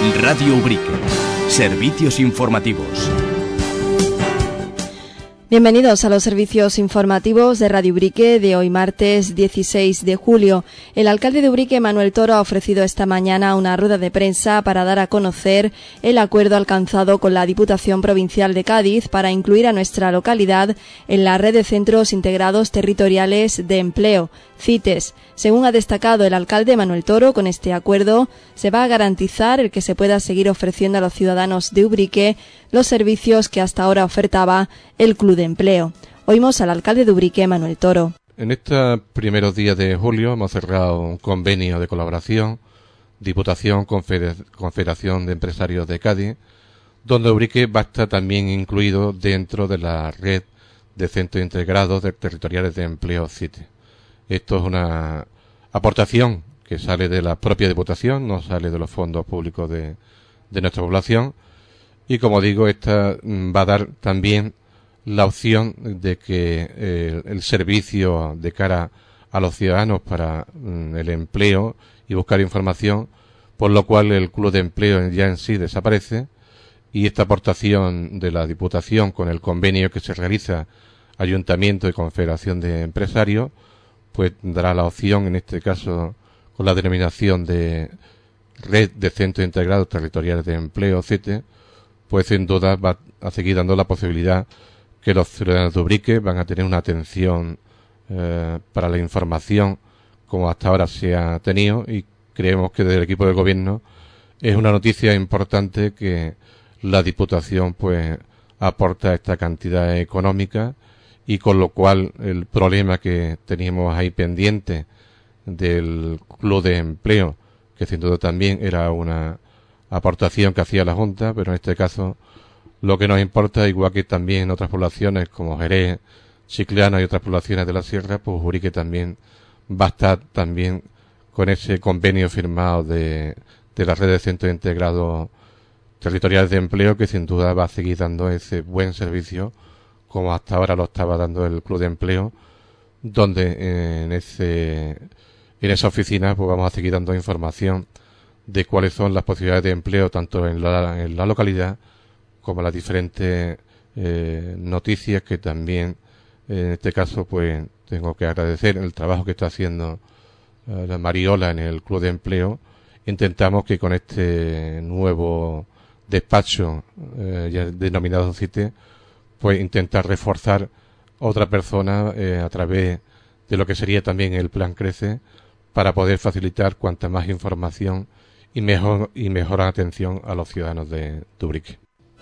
Radio Ubrique. Servicios informativos. Bienvenidos a los servicios informativos de Radio Ubrique de hoy martes 16 de julio. El alcalde de Ubrique, Manuel Toro, ha ofrecido esta mañana una rueda de prensa para dar a conocer el acuerdo alcanzado con la Diputación Provincial de Cádiz para incluir a nuestra localidad en la red de centros integrados territoriales de empleo, CITES. Según ha destacado el alcalde Manuel Toro, con este acuerdo se va a garantizar el que se pueda seguir ofreciendo a los ciudadanos de Ubrique los servicios que hasta ahora ofertaba el Club de Empleo. Oímos al alcalde de Ubrique, Manuel Toro. En estos primeros días de julio hemos cerrado un convenio de colaboración Diputación Confederación de Empresarios de Cádiz, donde Ubrique va a estar también incluido dentro de la red de centros integrados territoriales de empleo CITES. Esto es una aportación que sale de la propia Diputación, no sale de los fondos públicos de nuestra población. Y como digo, esta va a dar también la opción de que el servicio de cara a los ciudadanos para el empleo y buscar información, por lo cual el Club de Empleo ya en sí desaparece, y esta aportación de la Diputación con el convenio que se realiza Ayuntamiento y Confederación de Empresarios, pues dará la opción, en este caso con la denominación de Red de Centros Integrados Territoriales de Empleo, CITES, pues sin duda va a seguir dando la posibilidad que los ciudadanos de Ubrique van a tener una atención para la información como hasta ahora se ha tenido, y creemos que desde el equipo de gobierno es una noticia importante que la Diputación pues aporta esta cantidad económica, y con lo cual el problema que teníamos ahí pendiente del Club de Empleo, que sin duda también era una aportación que hacía la Junta, pero en este caso lo que nos importa, igual que también en otras poblaciones como Jerez, Chiclana y otras poblaciones de la Sierra, pues Ubrique también va a estar también con ese convenio firmado de la red de centros integrados territoriales de empleo, que sin duda va a seguir dando ese buen servicio como hasta ahora lo estaba dando el Club de Empleo, donde en esa oficina pues vamos a seguir dando información de cuáles son las posibilidades de empleo tanto en la localidad como las diferentes noticias, que también en este caso pues tengo que agradecer el trabajo que está haciendo la Mariola en el Club de Empleo. Intentamos que con este nuevo despacho ya denominado CITES, pues intentar reforzar otra persona a través de lo que sería también el Plan Crece, para poder facilitar cuanta más información y mejor atención a los ciudadanos de Ubrique.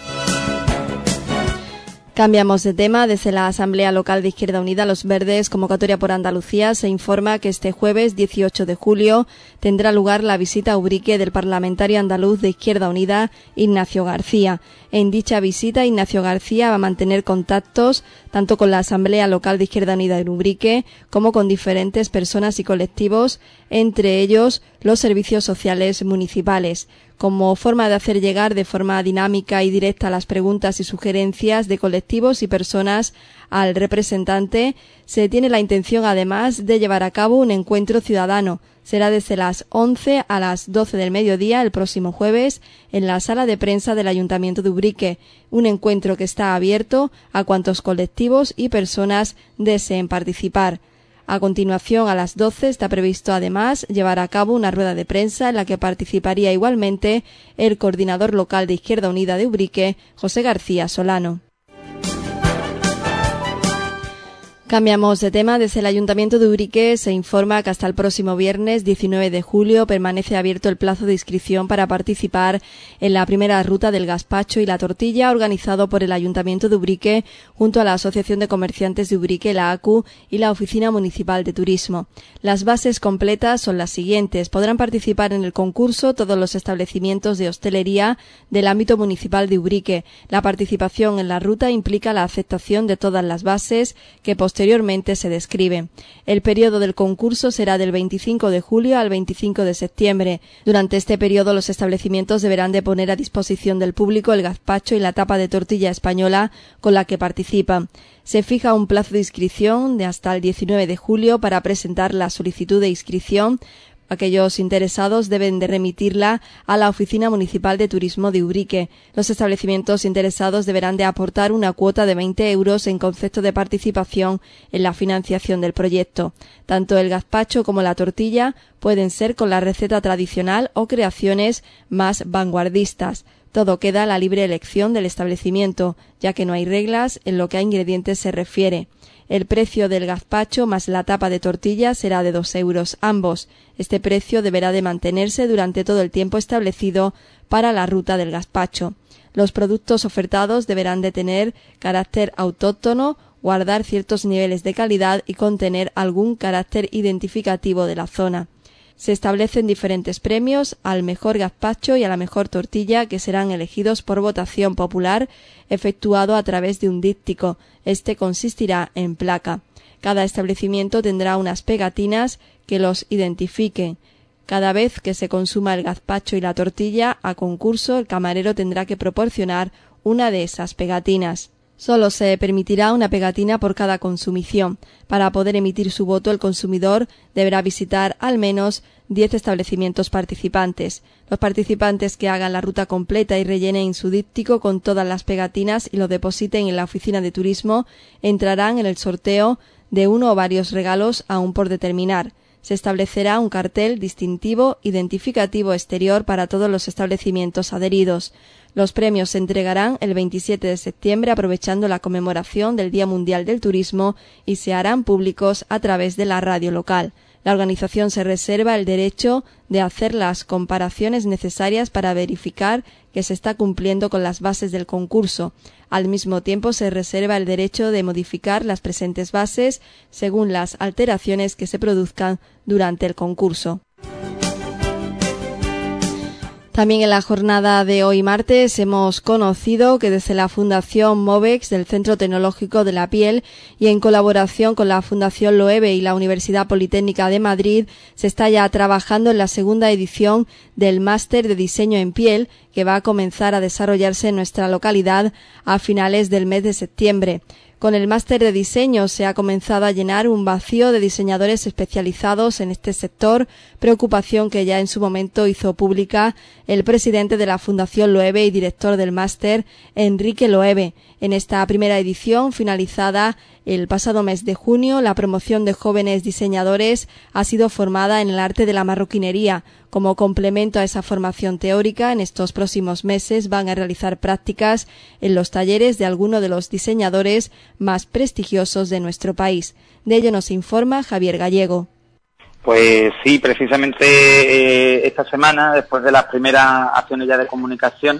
Cambiamos de tema. Desde la Asamblea Local de Izquierda Unida Los Verdes, convocatoria por Andalucía, se informa que este jueves 18 de julio tendrá lugar la visita a Ubrique del parlamentario andaluz de Izquierda Unida, Ignacio García. En dicha visita, Ignacio García va a mantener contactos tanto con la Asamblea Local de Izquierda Unida de Ubrique como con diferentes personas y colectivos, entre ellos los servicios sociales municipales. Como forma de hacer llegar de forma dinámica y directa las preguntas y sugerencias de colectivos y personas al representante, se tiene la intención además de llevar a cabo un encuentro ciudadano. Será desde las 11 a las 12 del mediodía el próximo jueves en la sala de prensa del Ayuntamiento de Ubrique, un encuentro que está abierto a cuantos colectivos y personas deseen participar. A continuación, a las 12, está previsto además llevar a cabo una rueda de prensa en la que participaría igualmente el coordinador local de Izquierda Unida de Ubrique, José García Solano. Cambiamos de tema. Desde el Ayuntamiento de Ubrique se informa que hasta el próximo viernes 19 de julio permanece abierto el plazo de inscripción para participar en la primera ruta del gazpacho y la tortilla, organizado por el Ayuntamiento de Ubrique junto a la Asociación de Comerciantes de Ubrique, la ACU, y la Oficina Municipal de Turismo. Las bases completas son las siguientes. Podrán participar en el concurso todos los establecimientos de hostelería del ámbito municipal de Ubrique. La participación en la ruta implica la aceptación de todas las bases que posteriormente se describe. El periodo del concurso será del 25 de julio al 25 de septiembre. Durante este periodo los establecimientos deberán de poner a disposición del público el gazpacho y la tapa de tortilla española con la que participan. Se fija un plazo de inscripción de hasta el 19 de julio para presentar la solicitud de inscripción Aquellos interesados deben de remitirla a la Oficina Municipal de Turismo de Ubrique. Los establecimientos interesados deberán de aportar una cuota de 20 euros en concepto de participación en la financiación del proyecto. Tanto el gazpacho como la tortilla pueden ser con la receta tradicional o creaciones más vanguardistas. Todo queda a la libre elección del establecimiento, ya que no hay reglas en lo que a ingredientes se refiere. El precio del gazpacho más la tapa de tortilla será de 2 euros ambos. Este precio deberá de mantenerse durante todo el tiempo establecido para la ruta del gazpacho. Los productos ofertados deberán de tener carácter autóctono, guardar ciertos niveles de calidad y contener algún carácter identificativo de la zona. Se establecen diferentes premios al mejor gazpacho y a la mejor tortilla, que serán elegidos por votación popular efectuado a través de un díptico. Este consistirá en placa. Cada establecimiento tendrá unas pegatinas que los identifiquen. Cada vez que se consuma el gazpacho y la tortilla a concurso, el camarero tendrá que proporcionar una de esas pegatinas. Solo se permitirá una pegatina por cada consumición. Para poder emitir su voto, el consumidor deberá visitar al menos 10 establecimientos participantes. Los participantes que hagan la ruta completa y rellenen su díptico con todas las pegatinas y lo depositen en la oficina de turismo entrarán en el sorteo de uno o varios regalos aún por determinar. Se establecerá un cartel distintivo identificativo exterior para todos los establecimientos adheridos. Los premios se entregarán el 27 de septiembre aprovechando la conmemoración del Día Mundial del Turismo y se harán públicos a través de la radio local. La organización se reserva el derecho de hacer las comparaciones necesarias para verificar que se está cumpliendo con las bases del concurso. Al mismo tiempo, se reserva el derecho de modificar las presentes bases según las alteraciones que se produzcan durante el concurso. También en la jornada de hoy martes hemos conocido que desde la Fundación Movex del Centro Tecnológico de la Piel y en colaboración con la Fundación Loewe y la Universidad Politécnica de Madrid se está ya trabajando en la segunda edición del Máster de Diseño en Piel que va a comenzar a desarrollarse en nuestra localidad a finales del mes de septiembre. Con el máster de diseño se ha comenzado a llenar un vacío de diseñadores especializados en este sector, preocupación que ya en su momento hizo pública el presidente de la Fundación Loewe y director del máster, Enrique Loewe. En esta primera edición, finalizada el pasado mes de junio, la promoción de jóvenes diseñadores ha sido formada en el arte de la marroquinería. Como complemento a esa formación teórica, en estos próximos meses van a realizar prácticas en los talleres de algunos de los diseñadores más prestigiosos de nuestro país. De ello nos informa Javier Gallego. Pues sí, precisamente esta semana, después de las primeras acciones ya de comunicación,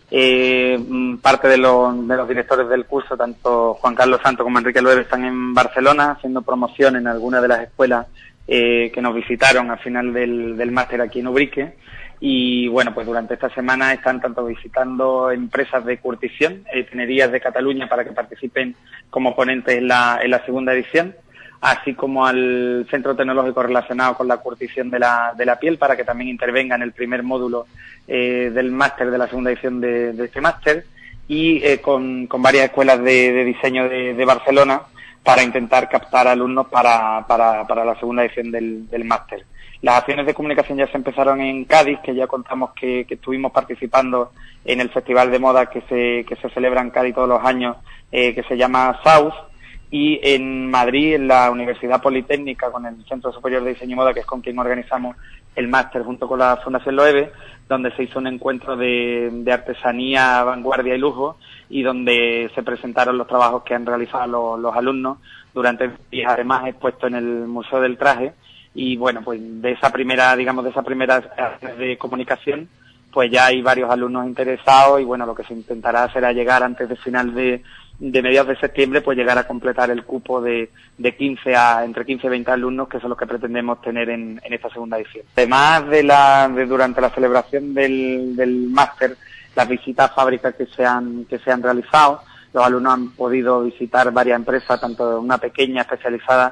parte de los directores del curso, tanto Juan Carlos Santos como Enrique Loewe, están en Barcelona haciendo promoción en algunas de las escuelas que nos visitaron al final del máster aquí en Ubrique. Y bueno, pues durante esta semana están tanto visitando empresas de curtición, tenerías de Cataluña, para que participen como ponentes en la segunda edición, así como al centro tecnológico relacionado con la curtición de la piel, para que también intervenga en el primer módulo del máster, de la segunda edición de este máster, y con varias escuelas de diseño de Barcelona, para intentar captar alumnos para la segunda edición del máster. Las acciones de comunicación ya se empezaron en Cádiz, que ya contamos que estuvimos participando en el festival de moda que se celebra en Cádiz todos los años, que se llama South, y en Madrid, en la Universidad Politécnica, con el Centro Superior de Diseño y Moda, que es con quien organizamos el máster junto con la Fundación Loewe, donde se hizo un encuentro de artesanía, vanguardia y lujo, y donde se presentaron los trabajos que han realizado los alumnos durante días, además expuesto en el Museo del Traje. Y bueno, pues de esa primera de comunicación, pues ya hay varios alumnos interesados, y bueno, lo que se intentará será llegar antes de final de mediados de septiembre, pues llegar a completar el cupo de entre 15 y 20 alumnos, que son los que pretendemos tener en esta segunda edición. Además durante la celebración del máster, las visitas a fábricas que se han realizado, los alumnos han podido visitar varias empresas, tanto una pequeña especializada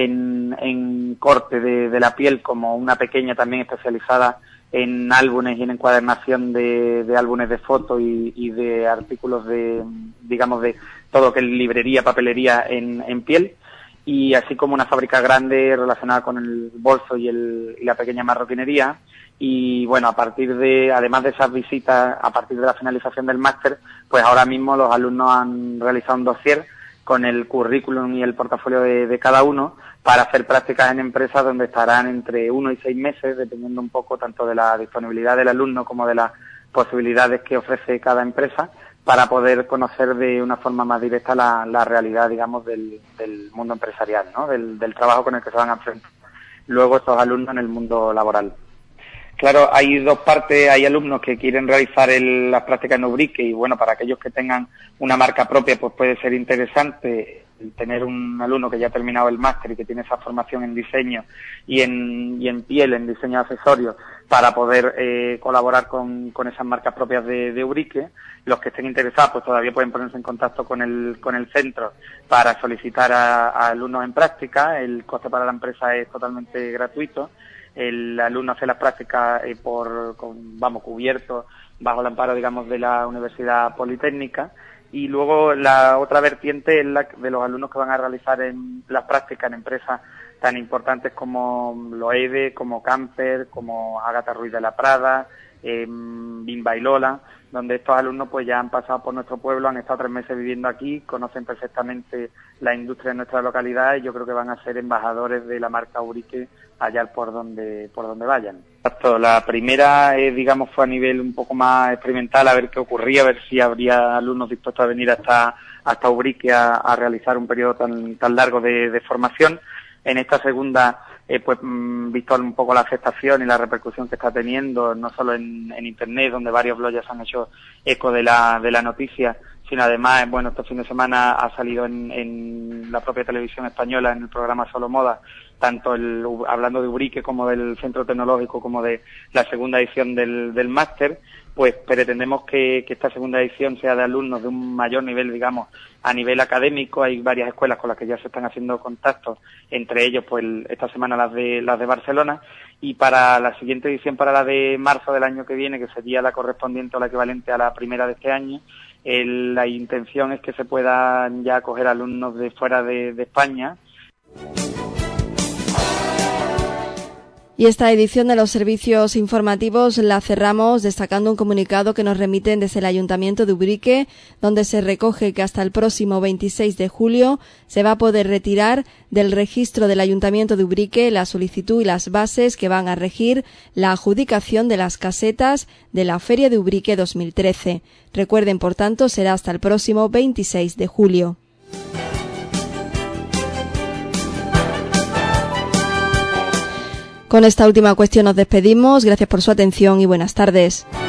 en corte de la piel, como una pequeña también especializada en álbumes y en encuadernación de álbumes de fotos y de artículos de todo lo que es librería, papelería en piel. y así como una fábrica grande relacionada con el bolso y la pequeña marroquinería. Y bueno, además de esas visitas, a partir de la finalización del máster, pues ahora mismo los alumnos han realizado un dossier con el currículum y el portafolio de cada uno para hacer prácticas en empresas donde estarán entre 1 y 6 meses, dependiendo un poco tanto de la disponibilidad del alumno como de las posibilidades que ofrece cada empresa, para poder conocer de una forma más directa la realidad, digamos, del mundo empresarial, ¿no? Del trabajo con el que se van a enfrentar luego estos alumnos en el mundo laboral. Claro, hay dos partes, hay alumnos que quieren realizar las prácticas en Ubrique y bueno, para aquellos que tengan una marca propia pues puede ser interesante tener un alumno que ya ha terminado el máster y que tiene esa formación en diseño y en piel, en diseño de accesorios, para poder colaborar con esas marcas propias de Ubrique. Los que estén interesados pues todavía pueden ponerse en contacto con el centro para solicitar a alumnos en práctica. El coste para la empresa es totalmente gratuito. El alumno hace las prácticas cubierto bajo el amparo, digamos, de la Universidad Politécnica. Y luego la otra vertiente es la de los alumnos que van a realizar las prácticas en empresas tan importantes como Loewe, como Camper, como Ágata Ruiz de la Prada, Bimba y Lola, donde estos alumnos pues ya han pasado por nuestro pueblo, han estado 3 meses viviendo aquí, conocen perfectamente la industria de nuestra localidad y yo creo que van a ser embajadores de la marca Ubrique allá por donde vayan. Exacto. La primera, fue a nivel un poco más experimental, a ver qué ocurría, a ver si habría alumnos dispuestos a venir hasta Ubrique a realizar un periodo tan largo de formación. En esta segunda, visto un poco la aceptación y la repercusión que está teniendo, no solo en Internet, donde varios bloggers han hecho eco de la noticia, sino además, este fin de semana ha salido en la propia televisión española, en el programa Solo Moda, tanto hablando de Ubrique como del Centro Tecnológico, como de la segunda edición del máster, pues pretendemos que esta segunda edición sea de alumnos de un mayor nivel, digamos, a nivel académico. Hay varias escuelas con las que ya se están haciendo contactos, entre ellos, pues, esta semana las de Barcelona, y para la siguiente edición, para la de marzo del año que viene, que sería la correspondiente o la equivalente a la primera de este año, la intención es que se puedan ya acoger alumnos de fuera de España. Y esta edición de los servicios informativos la cerramos destacando un comunicado que nos remiten desde el Ayuntamiento de Ubrique, donde se recoge que hasta el próximo 26 de julio se va a poder retirar del registro del Ayuntamiento de Ubrique la solicitud y las bases que van a regir la adjudicación de las casetas de la Feria de Ubrique 2013. Recuerden, por tanto, será hasta el próximo 26 de julio. Con esta última cuestión nos despedimos. Gracias por su atención y buenas tardes.